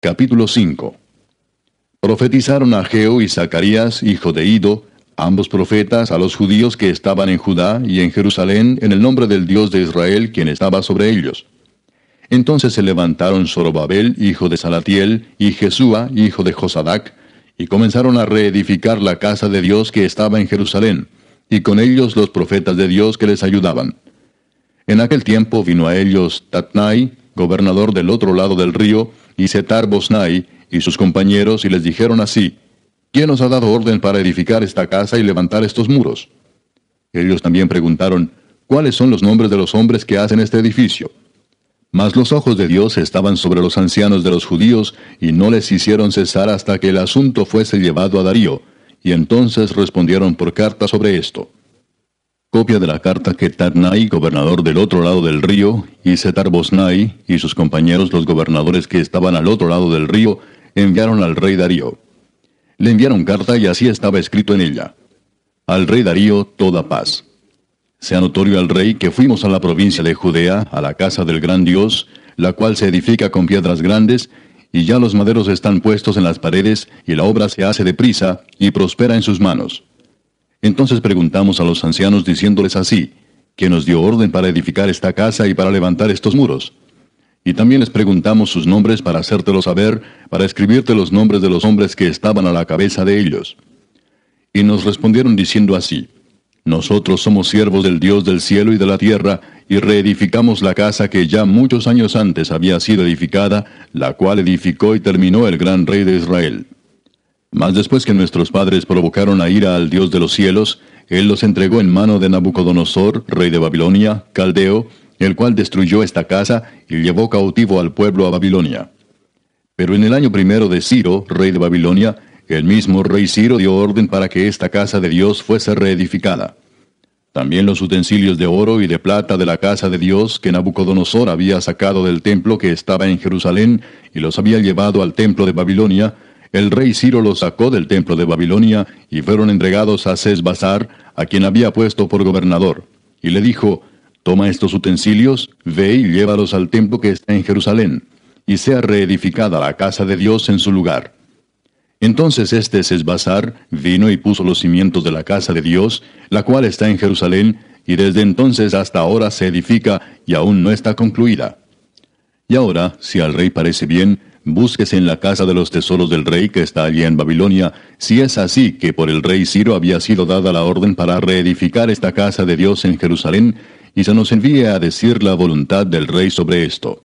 Capítulo 5. Profetizaron Ageo y Zacarías, hijo de Ido, ambos profetas, a los judíos que estaban en Judá y en Jerusalén, en el nombre del Dios de Israel, quien estaba sobre ellos. Entonces se levantaron Zorobabel, hijo de Salatiel, y Jesúa, hijo de Josadac, y comenzaron a reedificar la casa de Dios que estaba en Jerusalén, y con ellos los profetas de Dios que les ayudaban. En aquel tiempo vino a ellos Tatnai, gobernador del otro lado del río, y Setar-Bosnai, y sus compañeros, y les dijeron así: ¿Quién os ha dado orden para edificar esta casa y levantar estos muros? Ellos también preguntaron: ¿Cuáles son los nombres de los hombres que hacen este edificio? Mas los ojos de Dios estaban sobre los ancianos de los judíos, y no les hicieron cesar hasta que el asunto fuese llevado a Darío, y entonces respondieron por carta sobre esto. Copia de la carta que Tatnai, gobernador del otro lado del río, y Setar-Bosnai, y sus compañeros los gobernadores que estaban al otro lado del río, enviaron al rey Darío. Le enviaron carta y así estaba escrito en ella: Al rey Darío toda paz. Sea notorio al rey que fuimos a la provincia de Judea, a la casa del gran Dios, la cual se edifica con piedras grandes, y ya los maderos están puestos en las paredes, y la obra se hace deprisa, y prospera en sus manos. Entonces preguntamos a los ancianos diciéndoles así: ¿Quién nos dio orden para edificar esta casa y para levantar estos muros? Y también les preguntamos sus nombres para hacértelo saber, para escribirte los nombres de los hombres que estaban a la cabeza de ellos. Y nos respondieron diciendo así: Nosotros somos siervos del Dios del cielo y de la tierra, y reedificamos la casa que ya muchos años antes había sido edificada, la cual edificó y terminó el gran rey de Israel. Mas después que nuestros padres provocaron a ira al Dios de los cielos, Él los entregó en mano de Nabucodonosor, rey de Babilonia, caldeo, el cual destruyó esta casa y llevó cautivo al pueblo a Babilonia. Pero en el año primero de Ciro, rey de Babilonia, el mismo rey Ciro dio orden para que esta casa de Dios fuese reedificada. También los utensilios de oro y de plata de la casa de Dios que Nabucodonosor había sacado del templo que estaba en Jerusalén y los había llevado al templo de Babilonia, el rey Ciro los sacó del templo de Babilonia y fueron entregados a Sesbassar, a quien había puesto por gobernador. Y le dijo: Toma estos utensilios, ve y llévalos al templo que está en Jerusalén, y sea reedificada la casa de Dios en su lugar. Entonces este Sesbassar vino y puso los cimientos de la casa de Dios, la cual está en Jerusalén, y desde entonces hasta ahora se edifica y aún no está concluida. Y ahora, si al rey parece bien, búsquese en la casa de los tesoros del rey que está allí en Babilonia, si es así que por el rey Ciro había sido dada la orden para reedificar esta casa de Dios en Jerusalén, y se nos envíe a decir la voluntad del rey sobre esto.